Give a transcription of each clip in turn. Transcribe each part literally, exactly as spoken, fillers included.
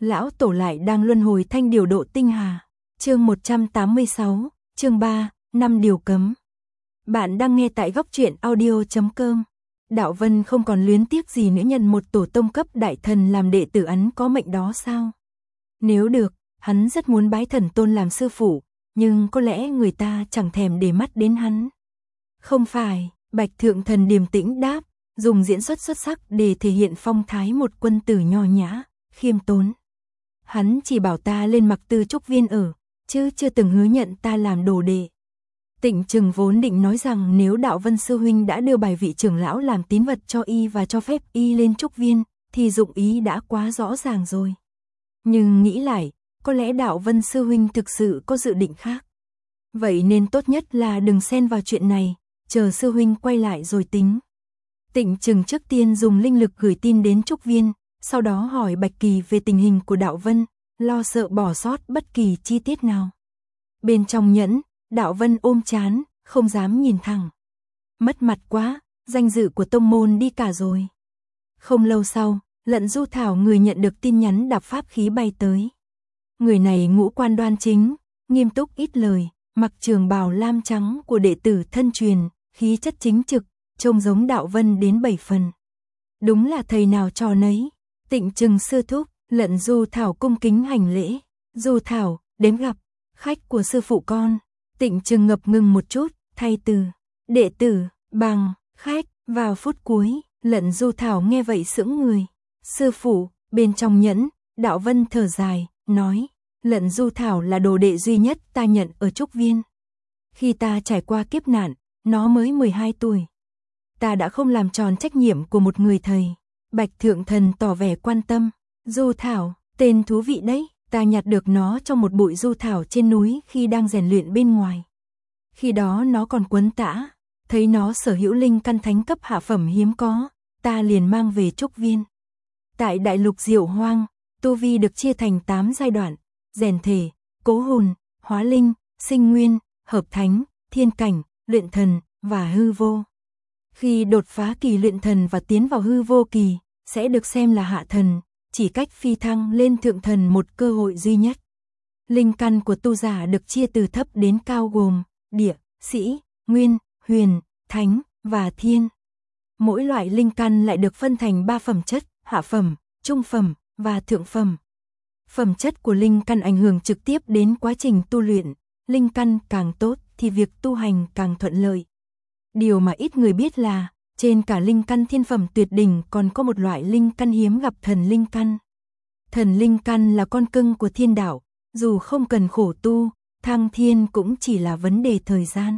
lão tổ lại đang luân hồi thanh điều độ tinh hà. Chương một trăm tám mươi sáu, chương ba, năm điều cấm. Bạn đang nghe tại góc truyện audio chấm com. Đạo Vân không còn luyến tiếc gì nữa nhận một tổ tông cấp đại thần làm đệ tử, ấn có mệnh đó sao? Nếu được, hắn rất muốn bái thần tôn làm sư phụ, nhưng có lẽ người ta chẳng thèm để mắt đến hắn. Không phải, Bạch Thượng Thần điềm tĩnh đáp, dùng diễn xuất xuất sắc để thể hiện phong thái một quân tử nho nhã, khiêm tốn. Hắn chỉ bảo ta lên Mặc Tư Trúc Viên ở, chứ chưa từng hứa nhận ta làm đồ đệ. Tịnh Trừng vốn định nói rằng nếu Đạo Vân sư huynh đã đưa bài vị trưởng lão làm tín vật cho y và cho phép y lên Trúc Viên, thì dụng ý đã quá rõ ràng rồi. Nhưng nghĩ lại, có lẽ Đạo Vân sư huynh thực sự có dự định khác. Vậy nên tốt nhất là đừng xen vào chuyện này, chờ sư huynh quay lại rồi tính. Tịnh Trừng trước tiên dùng linh lực gửi tin đến Trúc Viên, sau đó hỏi Bạch Kỳ về tình hình của Đạo Vân, lo sợ bỏ sót bất kỳ chi tiết nào. Bên trong nhẫn, Đạo Vân ôm chán, không dám nhìn thẳng. Mất mặt quá, danh dự của tông môn đi cả rồi. Không lâu sau, Lận Du Thảo người nhận được tin nhắn đạp pháp khí bay tới. Người này ngũ quan đoan chính, nghiêm túc ít lời, mặc trường bào lam trắng của đệ tử thân truyền, khí chất chính trực, trông giống Đạo Vân đến bảy phần. Đúng là thầy nào trò nấy. Tịnh Trừng sư thúc, Lận Du Thảo cung kính hành lễ. Du Thảo, đến gặp khách của sư phụ con. Tịnh Trừng ngập ngừng một chút, thay từ đệ tử bằng khách. Vào phút cuối, Lận Du Thảo nghe vậy sững người. Sư phụ, bên trong nhẫn, Đạo Vân thở dài, nói, Lận Du Thảo là đồ đệ duy nhất ta nhận ở Trúc Viên. Khi ta trải qua kiếp nạn, nó mới mười hai tuổi. Ta đã không làm tròn trách nhiệm của một người thầy. Bạch Thượng Thần tỏ vẻ quan tâm. Du Thảo, tên thú vị đấy, ta nhặt được nó trong một bụi du thảo trên núi khi đang rèn luyện bên ngoài. Khi đó nó còn quấn tã, thấy nó sở hữu linh căn thánh cấp hạ phẩm hiếm có, ta liền mang về Trúc Viên. Tại đại lục Diệu Hoang, tu vi được chia thành tám giai đoạn, rèn thể, cố hồn, hóa linh, sinh nguyên, hợp thánh, thiên cảnh, luyện thần và hư vô. Khi đột phá kỳ luyện thần và tiến vào hư vô kỳ, sẽ được xem là hạ thần, chỉ cách phi thăng lên thượng thần một cơ hội duy nhất. Linh căn của tu giả được chia từ thấp đến cao gồm địa, sĩ, nguyên, huyền, thánh và thiên. Mỗi loại linh căn lại được phân thành ba phẩm chất, hạ phẩm, trung phẩm và thượng phẩm. Phẩm chất của linh căn ảnh hưởng trực tiếp đến quá trình tu luyện, linh căn càng tốt thì việc tu hành càng thuận lợi. Điều mà ít người biết là, trên cả linh căn thiên phẩm tuyệt đỉnh còn có một loại linh căn hiếm gặp, thần linh căn. Thần linh căn là con cưng của thiên đạo, dù không cần khổ tu, thăng thiên cũng chỉ là vấn đề thời gian.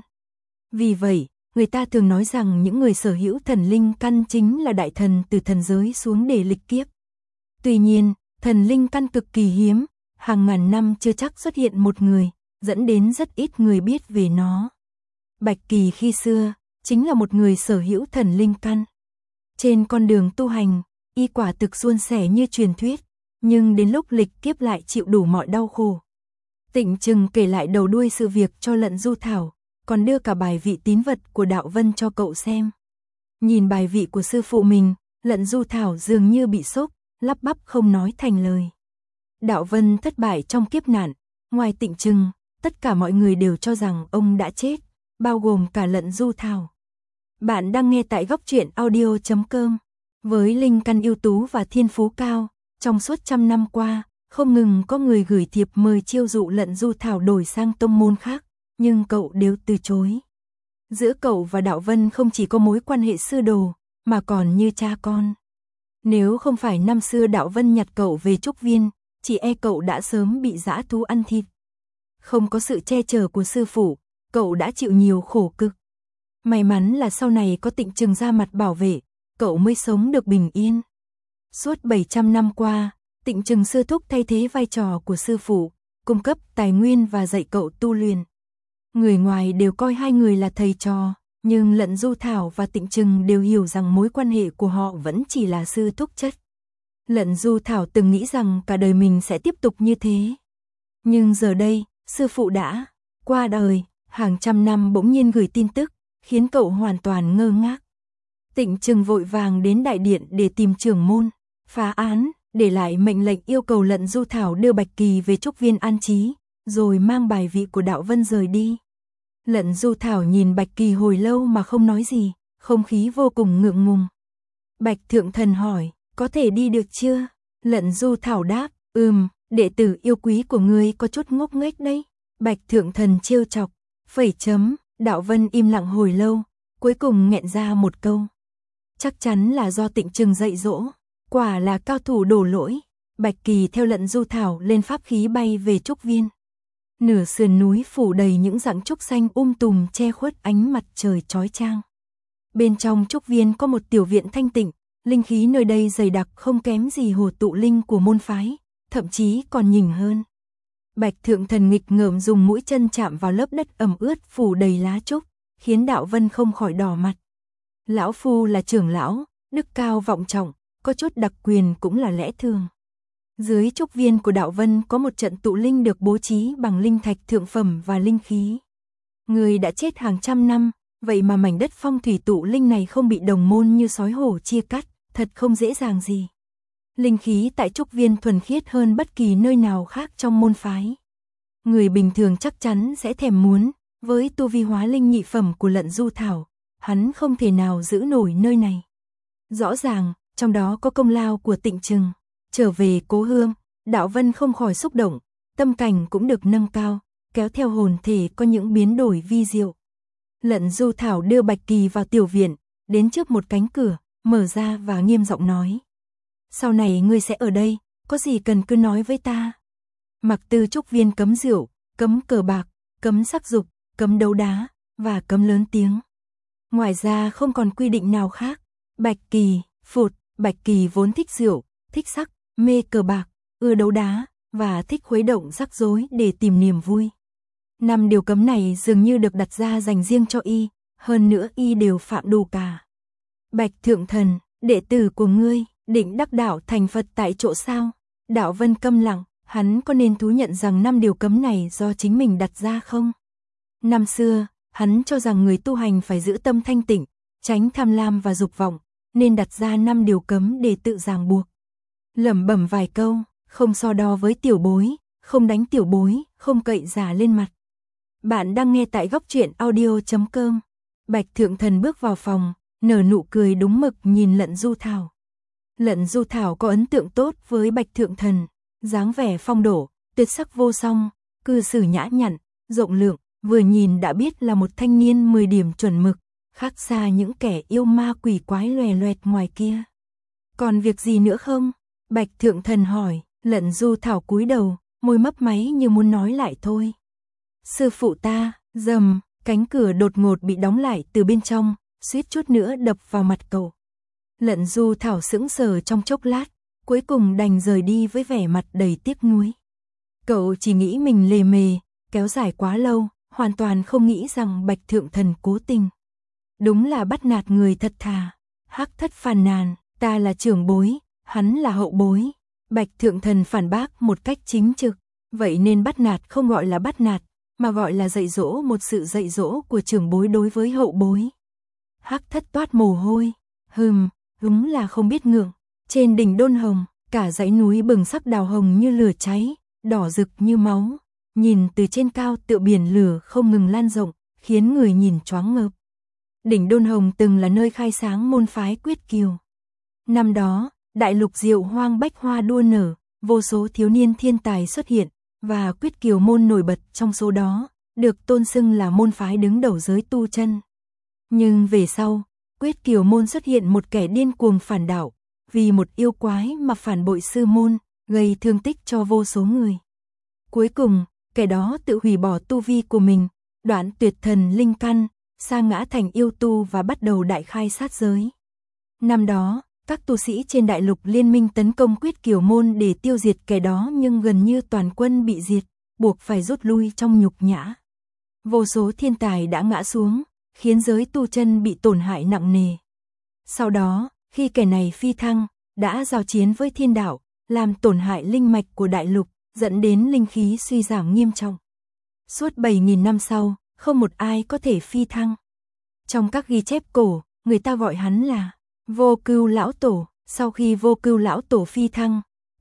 Vì vậy, người ta thường nói rằng những người sở hữu thần linh căn chính là đại thần từ thần giới xuống để lịch kiếp. Tuy nhiên, thần linh căn cực kỳ hiếm, hàng ngàn năm chưa chắc xuất hiện một người, dẫn đến rất ít người biết về nó. Bạch Kỳ khi xưa, chính là một người sở hữu thần linh căn. Trên con đường tu hành, y quả thực suôn sẻ như truyền thuyết, nhưng đến lúc lịch kiếp lại chịu đủ mọi đau khổ. Tịnh Trừng kể lại đầu đuôi sự việc cho Lận Du Thảo, còn đưa cả bài vị tín vật của Đạo Vân cho cậu xem. Nhìn bài vị của sư phụ mình, Lận Du Thảo dường như bị sốc, lắp bắp không nói thành lời. Đạo Vân thất bại trong kiếp nạn, ngoài Tịnh Trừng, tất cả mọi người đều cho rằng ông đã chết, bao gồm cả Lận Du Thảo. Bạn đang nghe tại góc truyện audio chấm com. Với linh căn ưu tú và thiên phú cao, trong suốt trăm năm qua, không ngừng có người gửi thiệp mời chiêu dụ Lận Du Thảo đổi sang tông môn khác, nhưng cậu đều từ chối. Giữa cậu và Đạo Vân không chỉ có mối quan hệ sư đồ, mà còn như cha con. Nếu không phải năm xưa Đạo Vân nhặt cậu về Trúc Viên, chỉ e cậu đã sớm bị dã thú ăn thịt. Không có sự che chở của sư phụ, cậu đã chịu nhiều khổ cực. May mắn là sau này có Tịnh Trừng ra mặt bảo vệ, cậu mới sống được bình yên. Suốt bảy trăm năm qua, Tịnh Trừng sư thúc thay thế vai trò của sư phụ, cung cấp tài nguyên và dạy cậu tu luyện. Người ngoài đều coi hai người là thầy trò, nhưng Lận Du Thảo và Tịnh Trừng đều hiểu rằng mối quan hệ của họ vẫn chỉ là sư thúc chất. Lận Du Thảo từng nghĩ rằng cả đời mình sẽ tiếp tục như thế. Nhưng giờ đây, sư phụ đã qua đời, hàng trăm năm bỗng nhiên gửi tin tức, khiến cậu hoàn toàn ngơ ngác. Tịnh Trừng vội vàng đến đại điện để tìm trưởng môn, phá án, để lại mệnh lệnh yêu cầu Lận Du Thảo đưa Bạch Kỳ về trúc viên an trí, rồi mang bài vị của Đạo Vân rời đi. Lận Du Thảo nhìn Bạch Kỳ hồi lâu mà không nói gì, không khí vô cùng ngượng ngùng. Bạch Thượng Thần hỏi, có thể đi được chưa? Lận Du Thảo đáp, ừm, đệ tử yêu quý của ngươi có chút ngốc nghếch đấy. Bạch Thượng Thần trêu chọc, phẩy chấm, Đạo Vân im lặng hồi lâu, cuối cùng nghẹn ra một câu. Chắc chắn là do Tịnh Trừng dạy dỗ, quả là cao thủ đổ lỗi. Bạch Kỳ theo Lận Du Thảo lên pháp khí bay về trúc viên. Nửa sườn núi phủ đầy những rặng trúc xanh um tùm che khuất ánh mặt trời chói chang. Bên trong trúc viên có một tiểu viện thanh tịnh, linh khí nơi đây dày đặc không kém gì hồ tụ linh của môn phái, thậm chí còn nhỉnh hơn. Bạch Thượng Thần nghịch ngợm dùng mũi chân chạm vào lớp đất ẩm ướt phủ đầy lá trúc, khiến Đạo Vân không khỏi đỏ mặt. Lão phu là trưởng lão, đức cao vọng trọng, có chút đặc quyền cũng là lẽ thường. Dưới trúc viên của Đạo Vân có một trận tụ linh được bố trí bằng linh thạch thượng phẩm và linh khí. Người đã chết hàng trăm năm, vậy mà mảnh đất phong thủy tụ linh này không bị đồng môn như sói hổ chia cắt, thật không dễ dàng gì. Linh khí tại trúc viên thuần khiết hơn bất kỳ nơi nào khác trong môn phái. Người bình thường chắc chắn sẽ thèm muốn, với tu vi hóa linh nhị phẩm của Lận Du Thảo, hắn không thể nào giữ nổi nơi này. Rõ ràng, trong đó có công lao của Tịnh Trừng. Trở về cố hương, Đạo Vân không khỏi xúc động, tâm cảnh cũng được nâng cao, kéo theo hồn thể có những biến đổi vi diệu. Lận Du Thảo đưa Bạch Kỳ vào tiểu viện, đến trước một cánh cửa, mở ra và nghiêm giọng nói. Sau này ngươi sẽ ở đây, có gì cần cứ nói với ta. Mặc Tư trúc viên cấm rượu, cấm cờ bạc, cấm sắc dục, cấm đấu đá, và cấm lớn tiếng. Ngoài ra không còn quy định nào khác. Bạch Kỳ, phụt, Bạch Kỳ vốn thích rượu, thích sắc, mê cờ bạc, ưa đấu đá, và thích khuấy động rắc rối để tìm niềm vui. Năm điều cấm này dường như được đặt ra dành riêng cho y, hơn nữa y đều phạm đủ cả. Bạch Thượng Thần, đệ tử của ngươi, định đắc đạo thành Phật tại chỗ sao? Đạo Vân câm lặng, hắn có nên thú nhận rằng năm điều cấm này do chính mình đặt ra không? Năm xưa, hắn cho rằng người tu hành phải giữ tâm thanh tịnh, tránh tham lam và dục vọng, nên đặt ra năm điều cấm để tự ràng buộc. Lẩm bẩm vài câu, không so đo với tiểu bối, không đánh tiểu bối, không cậy giả lên mặt. Bạn đang nghe tại góc truyện audio chấm com. Bạch Thượng Thần bước vào phòng, nở nụ cười đúng mực nhìn Lận Du Thảo. Lận Du Thảo có ấn tượng tốt với Bạch Thượng Thần, dáng vẻ phong độ, tuyệt sắc vô song, cư xử nhã nhặn, rộng lượng, vừa nhìn đã biết là một thanh niên mười điểm chuẩn mực, khác xa những kẻ yêu ma quỷ quái lòe loẹt ngoài kia. Còn việc gì nữa không? Bạch Thượng Thần hỏi. Lận Du Thảo cúi đầu, môi mấp máy như muốn nói lại thôi. Sư phụ ta, rầm, cánh cửa đột ngột bị đóng lại từ bên trong, suýt chút nữa đập vào mặt cậu. Lận Du Thảo sững sờ trong chốc lát, cuối cùng đành rời đi với vẻ mặt đầy tiếc nuối. Cậu chỉ nghĩ mình lề mề, kéo dài quá lâu, hoàn toàn không nghĩ rằng Bạch Thượng Thần cố tình. Đúng là bắt nạt người thật thà. Hắc Thất phàn nàn, ta là trưởng bối, hắn là hậu bối. Bạch Thượng Thần phản bác một cách chính trực, vậy nên bắt nạt không gọi là bắt nạt, mà gọi là dạy dỗ, một sự dạy dỗ của trưởng bối đối với hậu bối. Hắc Thất toát mồ hôi, hừm, đúng là không biết ngượng. Trên đỉnh Đôn Hồng, cả dãy núi bừng sắc đào hồng như lửa cháy, đỏ rực như máu, nhìn từ trên cao tựa biển lửa không ngừng lan rộng, khiến người nhìn choáng ngợp. Đỉnh Đôn Hồng từng là nơi khai sáng môn phái Quyết Kiều. Năm đó, đại lục diệu hoang bách hoa đua nở, vô số thiếu niên thiên tài xuất hiện, và Quyết Kiều môn nổi bật trong số đó, được tôn xưng là môn phái đứng đầu giới tu chân. Nhưng về sau, Quyết Kiều môn xuất hiện một kẻ điên cuồng phản đạo, vì một yêu quái mà phản bội sư môn, gây thương tích cho vô số người. Cuối cùng, kẻ đó tự hủy bỏ tu vi của mình, đoạn tuyệt thần linh căn, sa ngã thành yêu tu và bắt đầu đại khai sát giới. Năm đó, các tu sĩ trên đại lục liên minh tấn công Quyết Kiều môn để tiêu diệt kẻ đó, nhưng gần như toàn quân bị diệt, buộc phải rút lui trong nhục nhã. Vô số thiên tài đã ngã xuống, khiến giới tu chân bị tổn hại nặng nề. Sau đó, khi kẻ này phi thăng, đã giao chiến với thiên đạo, làm tổn hại linh mạch của đại lục, dẫn đến linh khí suy giảm nghiêm trọng. Suốt bảy nghìn năm sau, không một ai có thể phi thăng. Trong các ghi chép cổ, người ta gọi hắn là Vô Cưu Lão Tổ. Sau khi Vô Cưu Lão Tổ phi thăng,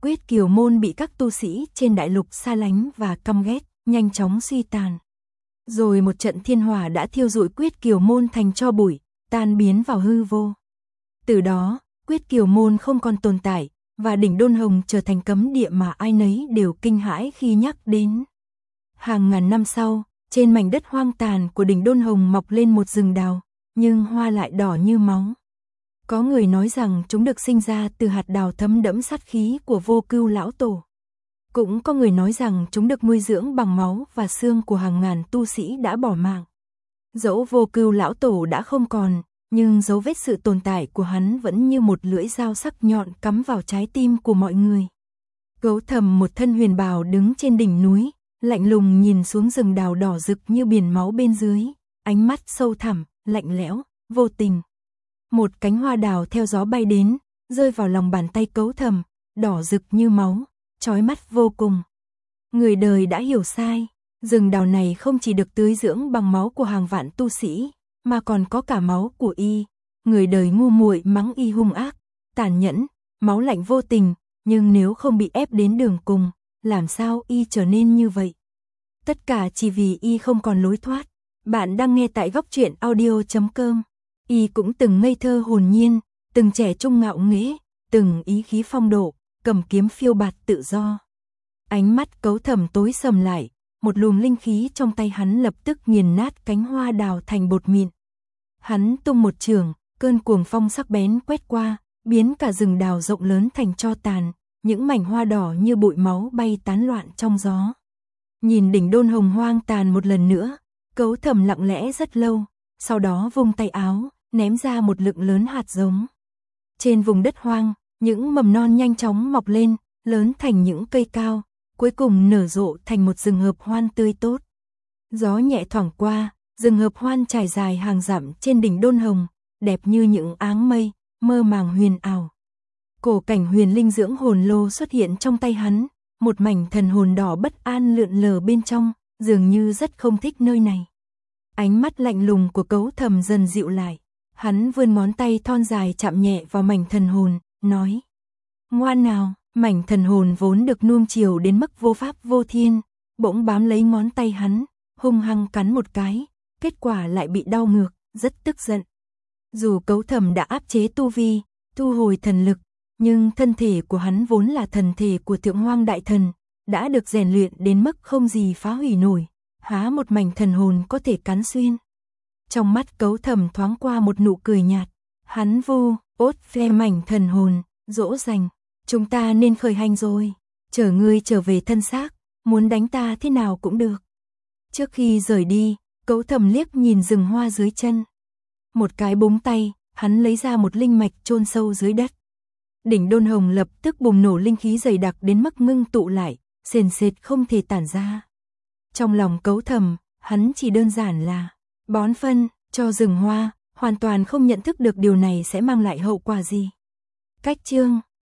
Quyết Kiều Môn bị các tu sĩ trên đại lục xa lánh và căm ghét, nhanh chóng suy tàn. Rồi một trận thiên hỏa đã thiêu rụi Quyết Kiều Môn thành tro bụi, tan biến vào hư vô. Từ đó, Quyết Kiều Môn không còn tồn tại, và đỉnh Đôn Hồng trở thành cấm địa mà ai nấy đều kinh hãi khi nhắc đến. Hàng ngàn năm sau, trên mảnh đất hoang tàn của đỉnh Đôn Hồng mọc lên một rừng đào, nhưng hoa lại đỏ như máu. Có người nói rằng chúng được sinh ra từ hạt đào thấm đẫm sát khí của Vô Cưu lão tổ. Cũng có người nói rằng chúng được nuôi dưỡng bằng máu và xương của hàng ngàn tu sĩ đã bỏ mạng. Dẫu Vô Cưu lão tổ đã không còn, nhưng dấu vết sự tồn tại của hắn vẫn như một lưỡi dao sắc nhọn cắm vào trái tim của mọi người. Gấu Thầm một thân huyền bào đứng trên đỉnh núi, lạnh lùng nhìn xuống rừng đào đỏ rực như biển máu bên dưới, ánh mắt sâu thẳm, lạnh lẽo, vô tình. Một cánh hoa đào theo gió bay đến, rơi vào lòng bàn tay Gấu Thầm, đỏ rực như máu, chói mắt vô cùng. Người đời đã hiểu sai, rừng đào này không chỉ được tưới dưỡng bằng máu của hàng vạn tu sĩ, mà còn có cả máu của y. Người đời ngu muội mắng y hung ác, tàn nhẫn, máu lạnh vô tình, nhưng nếu không bị ép đến đường cùng, làm sao y trở nên như vậy? Tất cả chỉ vì y không còn lối thoát. Bạn đang nghe tại góc truyện audio chấm com. Y cũng từng ngây thơ hồn nhiên, từng trẻ trung ngạo nghễ, từng ý khí phong độ, cầm kiếm phiêu bạt tự do. Ánh mắt Gấu Thầm tối sầm lại, một luồng linh khí trong tay hắn lập tức nghiền nát cánh hoa đào thành bột mịn. Hắn tung một chưởng, cơn cuồng phong sắc bén quét qua, biến cả rừng đào rộng lớn thành tro tàn, những mảnh hoa đỏ như bụi máu bay tán loạn trong gió. Nhìn đỉnh Đôn Hồng hoang tàn một lần nữa, Gấu Thầm lặng lẽ rất lâu, sau đó vung tay áo, ném ra một lượng lớn hạt giống. Trên vùng đất hoang, những mầm non nhanh chóng mọc lên, lớn thành những cây cao, cuối cùng nở rộ thành một rừng hợp hoan tươi tốt. Gió nhẹ thoảng qua, rừng hợp hoan trải dài hàng dặm trên đỉnh Đôn Hồng, đẹp như những áng mây, mơ màng huyền ảo. Cổ cảnh huyền linh dưỡng hồn lô xuất hiện trong tay hắn, một mảnh thần hồn đỏ bất an lượn lờ bên trong, dường như rất không thích nơi này. Ánh mắt lạnh lùng của Gấu Thầm dần dịu lại, hắn vươn ngón tay thon dài chạm nhẹ vào mảnh thần hồn, nói: "Ngoan nào." Mảnh thần hồn vốn được nuông chiều đến mức vô pháp vô thiên, bỗng bám lấy ngón tay hắn, hung hăng cắn một cái, kết quả lại bị đau ngược, rất tức giận. Dù Gấu Thầm đã áp chế tu vi, thu hồi thần lực, nhưng thân thể của hắn vốn là thần thể của Thượng Hoang Đại Thần, đã được rèn luyện đến mức không gì phá hủy nổi, há một mảnh thần hồn có thể cắn xuyên. Trong mắt Gấu Thầm thoáng qua một nụ cười nhạt, hắn vu ốt ve mảnh thần hồn, dỗ dành: "Chúng ta nên khởi hành rồi, chờ ngươi trở về thân xác, muốn đánh ta thế nào cũng được." Trước khi rời đi, Gấu Thầm liếc nhìn rừng hoa dưới chân. Một cái búng tay, hắn lấy ra một linh mạch chôn sâu dưới đất. Đỉnh Đôn Hồng lập tức bùng nổ linh khí dày đặc đến mức ngưng tụ lại, sền sệt không thể tản ra. Trong lòng Gấu Thầm, hắn chỉ đơn giản là bón phân cho rừng hoa, hoàn toàn không nhận thức được điều này sẽ mang lại hậu quả gì. Cách chương